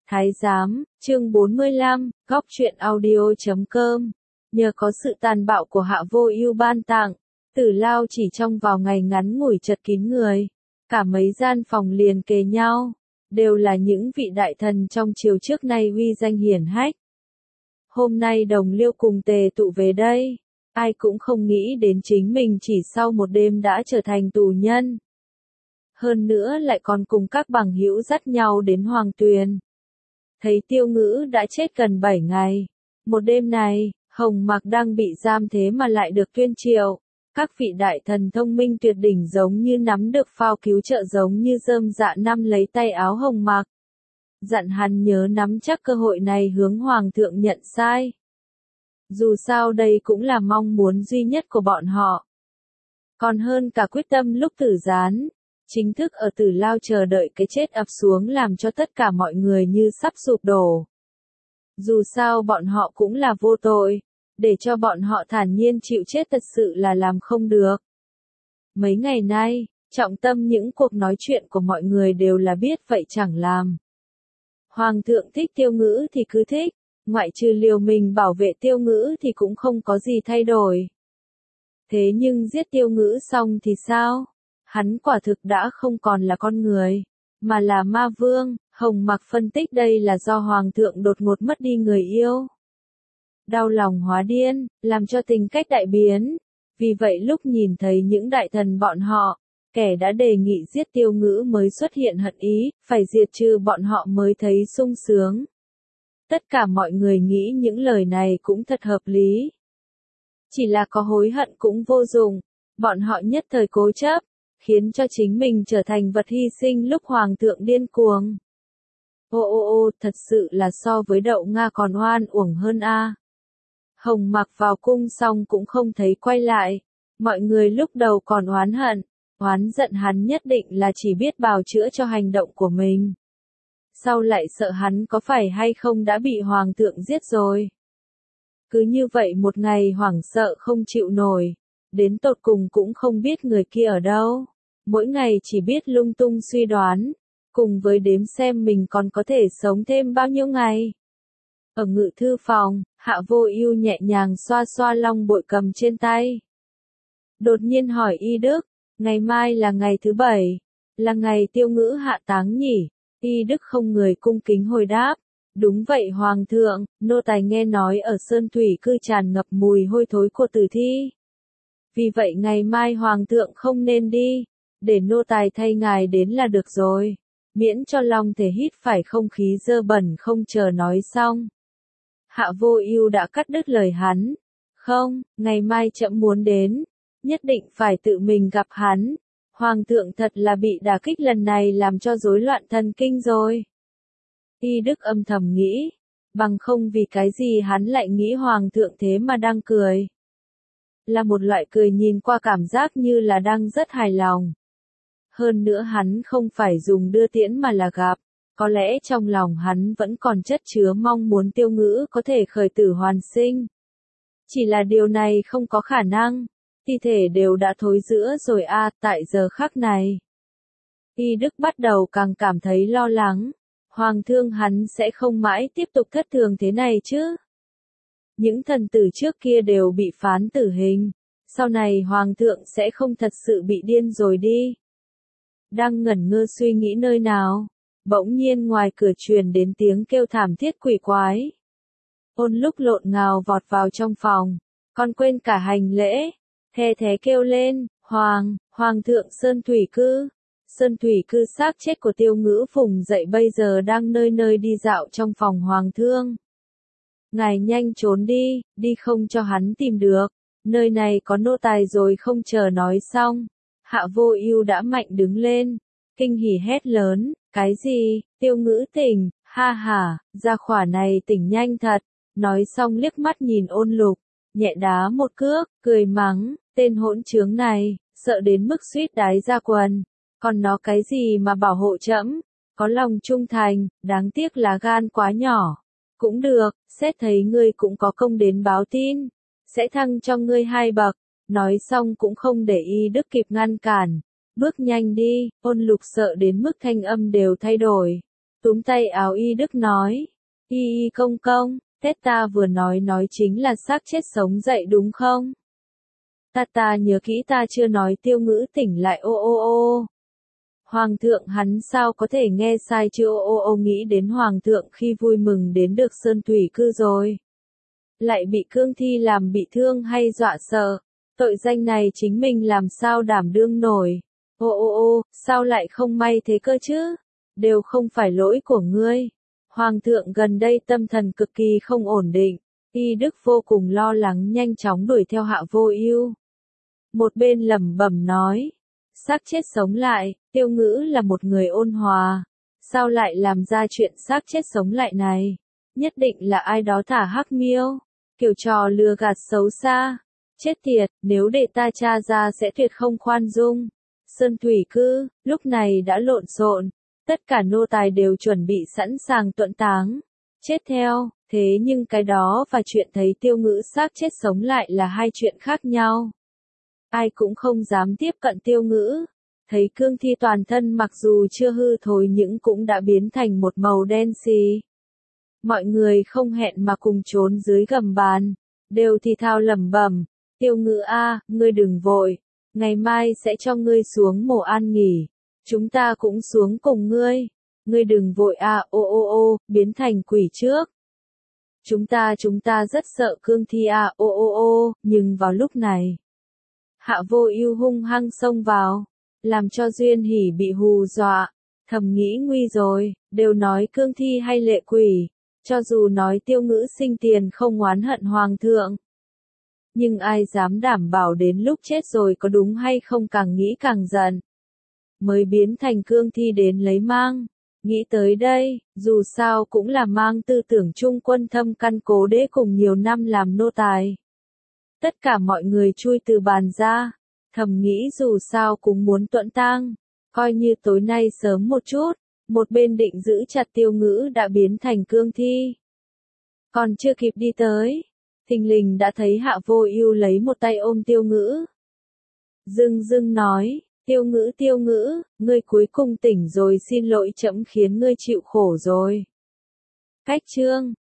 Thái giám, chương 45, góc truyện audio.com. Nhờ có sự tàn bạo của Hạ Vô Ưu ban tặng, Tử Lao chỉ trong vào ngày ngắn ngủi chật kín người. Cả mấy gian phòng liền kề nhau, đều là những vị đại thần trong triều trước nay uy danh hiển hách. Hôm nay đồng liêu cùng tề tụ về đây, ai cũng không nghĩ đến chính mình chỉ sau một đêm đã trở thành tù nhân. Hơn nữa lại còn cùng các bằng hữu dắt nhau đến Hoàng Tuyền. Thấy Tiêu Ngữ đã chết gần 7 ngày. Một đêm này, Hồng Mặc đang bị giam thế mà lại được tuyên triệu. Các vị đại thần thông minh tuyệt đỉnh giống như nắm được phao cứu trợ, giống như rơm dạ nắm lấy tay áo Hồng Mặc. Dặn hắn nhớ nắm chắc cơ hội này hướng Hoàng thượng nhận sai. Dù sao đây cũng là mong muốn duy nhất của bọn họ. Còn hơn cả quyết tâm lúc Tử Gián. Chính thức ở Tử Lao chờ đợi cái chết ập xuống làm cho tất cả mọi người như sắp sụp đổ. Dù sao bọn họ cũng là vô tội, để cho bọn họ thản nhiên chịu chết thật sự là làm không được. Mấy ngày nay, trọng tâm những cuộc nói chuyện của mọi người đều là biết vậy chẳng làm. Hoàng thượng thích Tiêu Ngữ thì cứ thích, ngoại trừ liều mình bảo vệ Tiêu Ngữ thì cũng không có gì thay đổi. Thế nhưng giết Tiêu Ngữ xong thì sao? Hắn quả thực đã không còn là con người, mà là ma vương. Hồng Mặc phân tích đây là do Hoàng thượng đột ngột mất đi người yêu. Đau lòng hóa điên, làm cho tình cách đại biến. Vì vậy lúc nhìn thấy những đại thần bọn họ, kẻ đã đề nghị giết Tiêu Ngữ mới xuất hiện hận ý, phải diệt trừ bọn họ mới thấy sung sướng. Tất cả mọi người nghĩ những lời này cũng thật hợp lý. Chỉ là có hối hận cũng vô dụng, bọn họ nhất thời cố chấp, khiến cho chính mình trở thành vật hy sinh lúc Hoàng thượng điên cuồng. Ô, thật sự là so với đậu Nga còn oan uổng hơn a. Hồng Mặc vào cung xong cũng không thấy quay lại. Mọi người lúc đầu còn oán giận hắn nhất định là chỉ biết bào chữa cho hành động của mình. Sau lại sợ hắn có phải hay không đã bị Hoàng thượng giết rồi. Cứ như vậy một ngày hoảng sợ không chịu nổi, đến tột cùng cũng không biết người kia ở đâu. Mỗi ngày chỉ biết lung tung suy đoán, cùng với đếm xem mình còn có thể sống thêm bao nhiêu ngày. Ở ngự thư phòng, Hạ Vô Ưu nhẹ nhàng xoa xoa long bội cầm trên tay. Đột nhiên hỏi Y Đức, ngày mai là ngày thứ 7, là ngày Tiêu Ngữ hạ táng nhỉ? Y Đức không người cung kính hồi đáp, đúng vậy Hoàng thượng, nô tài nghe nói ở Sơn Thủy Cư tràn ngập mùi hôi thối của tử thi. Vì vậy ngày mai Hoàng thượng không nên đi, để nô tài thay ngài đến là được rồi, miễn cho long thể hít phải không khí dơ bẩn. Không chờ nói xong, Hạ Vô Ưu đã cắt đứt lời hắn. Không, ngày mai trẫm muốn đến, nhất định phải tự mình gặp hắn. Hoàng thượng thật là bị đả kích lần này làm cho rối loạn thần kinh rồi. Y Đức âm thầm nghĩ, bằng không vì cái gì hắn lại nghĩ Hoàng thượng thế mà đang cười. Là một loại cười nhìn qua cảm giác như là đang rất hài lòng. Hơn nữa hắn không phải dùng đưa tiễn mà là gặp, có lẽ trong lòng hắn vẫn còn chất chứa mong muốn Tiêu Ngữ có thể khởi tử hoàn sinh. Chỉ là điều này không có khả năng, thi thể đều đã thối rữa rồi a. Tại giờ khắc này, Y Đức bắt đầu càng cảm thấy lo lắng, Hoàng thương hắn sẽ không mãi tiếp tục thất thường thế này chứ. Những thần tử trước kia đều bị phán tử hình, sau này Hoàng thượng sẽ không thật sự bị điên rồi đi. Đang ngẩn ngơ suy nghĩ nơi nào, bỗng nhiên ngoài cửa truyền đến tiếng kêu thảm thiết quỷ quái. Ôn lúc lộn ngào vọt vào trong phòng, còn quên cả hành lễ, the thé kêu lên, Hoàng thượng Sơn Thủy Cư. Sơn Thủy Cư xác chết của Tiêu Ngữ vùng dậy bây giờ đang nơi nơi đi dạo trong phòng Hoàng thương. Ngài nhanh trốn đi không cho hắn tìm được, nơi này có nô tài rồi. Không chờ nói xong, Hạ Vô Ưu đã mạnh đứng lên, kinh hỉ hét lớn, cái gì, Tiêu Ngữ tỉnh, ha ha, gia khỏa này tỉnh nhanh thật. Nói xong liếc mắt nhìn Ôn Lục, nhẹ đá một cước, cười mắng, tên hỗn trướng này, sợ đến mức suýt đái ra quần. Còn nó cái gì mà bảo hộ trẫm, có lòng trung thành, đáng tiếc là gan quá nhỏ. Cũng được, xét thấy ngươi cũng có công đến báo tin, sẽ thăng cho ngươi 2 bậc. Nói xong cũng không để Y Đức kịp ngăn cản, bước nhanh đi. Ôn Lục sợ đến mức thanh âm đều thay đổi. túm tay áo Y Đức nói. Y công công, Tết ta vừa nói chính là xác chết sống dậy đúng không? Ta nhớ kỹ ta chưa nói Tiêu Ngữ tỉnh lại ô. Hoàng thượng hắn sao có thể nghe sai chứ ô nghĩ đến hoàng thượng khi vui mừng đến được Sơn Thủy Cư rồi. Lại bị cương thi làm bị thương hay dọa sợ, tội danh này chính mình làm sao đảm đương nổi. Ô, sao lại không may thế cơ chứ? Đều không phải lỗi của ngươi. Hoàng thượng gần đây tâm thần cực kỳ không ổn định, Y Đức vô cùng lo lắng nhanh chóng đuổi theo Hạ Vô Ưu. Một bên lẩm bẩm nói, xác chết sống lại, Tiêu Ngữ là một người ôn hòa, sao lại làm ra chuyện xác chết sống lại này? Nhất định là ai đó thả hắc miêu, kiểu trò lừa gạt xấu xa. Chết tiệt, nếu để ta tra ra sẽ tuyệt không khoan dung. Sơn Thủy Cư, lúc này đã lộn xộn, tất cả nô tài đều chuẩn bị sẵn sàng tuẫn táng. Chết theo, thế nhưng cái đó và chuyện thấy Tiêu Ngữ xác chết sống lại là hai chuyện khác nhau. Ai cũng không dám tiếp cận Tiêu Ngữ. Thấy cương thi toàn thân mặc dù chưa hư thối nhưng cũng đã biến thành một màu đen xì. Mọi người không hẹn mà cùng trốn dưới gầm bàn, đều thì thào lẩm bẩm, Tiêu Ngữ a, ngươi đừng vội, ngày mai sẽ cho ngươi xuống mồ an nghỉ, chúng ta cũng xuống cùng ngươi đừng vội a, ô, biến thành quỷ trước. Chúng ta rất sợ cương thi a, ô, nhưng vào lúc này, Hạ Vô Ưu hung hăng xông vào, làm cho Duyên Hỉ bị hù dọa, thầm nghĩ nguy rồi, đều nói cương thi hay lệ quỷ, cho dù nói Tiêu Ngữ sinh tiền không oán hận hoàng thượng. Nhưng ai dám đảm bảo đến lúc chết rồi có đúng hay không, càng nghĩ càng giận. Mới biến thành cương thi đến lấy Mang. Nghĩ tới đây, dù sao cũng là Mang tư tưởng trung quân thâm căn cố đế cùng nhiều năm làm nô tài. Tất cả mọi người chui từ bàn ra, thầm nghĩ dù sao cũng muốn tuẫn tang, coi như tối nay sớm một chút, một bên định giữ chặt Tiêu Ngữ đã biến thành cương thi. Còn chưa kịp đi tới, thình lình đã thấy Hạ Vô Ưu lấy một tay ôm Tiêu Ngữ. Dưng nói, Tiêu Ngữ, ngươi cuối cùng tỉnh rồi, xin lỗi trẫm khiến ngươi chịu khổ rồi. Cách chương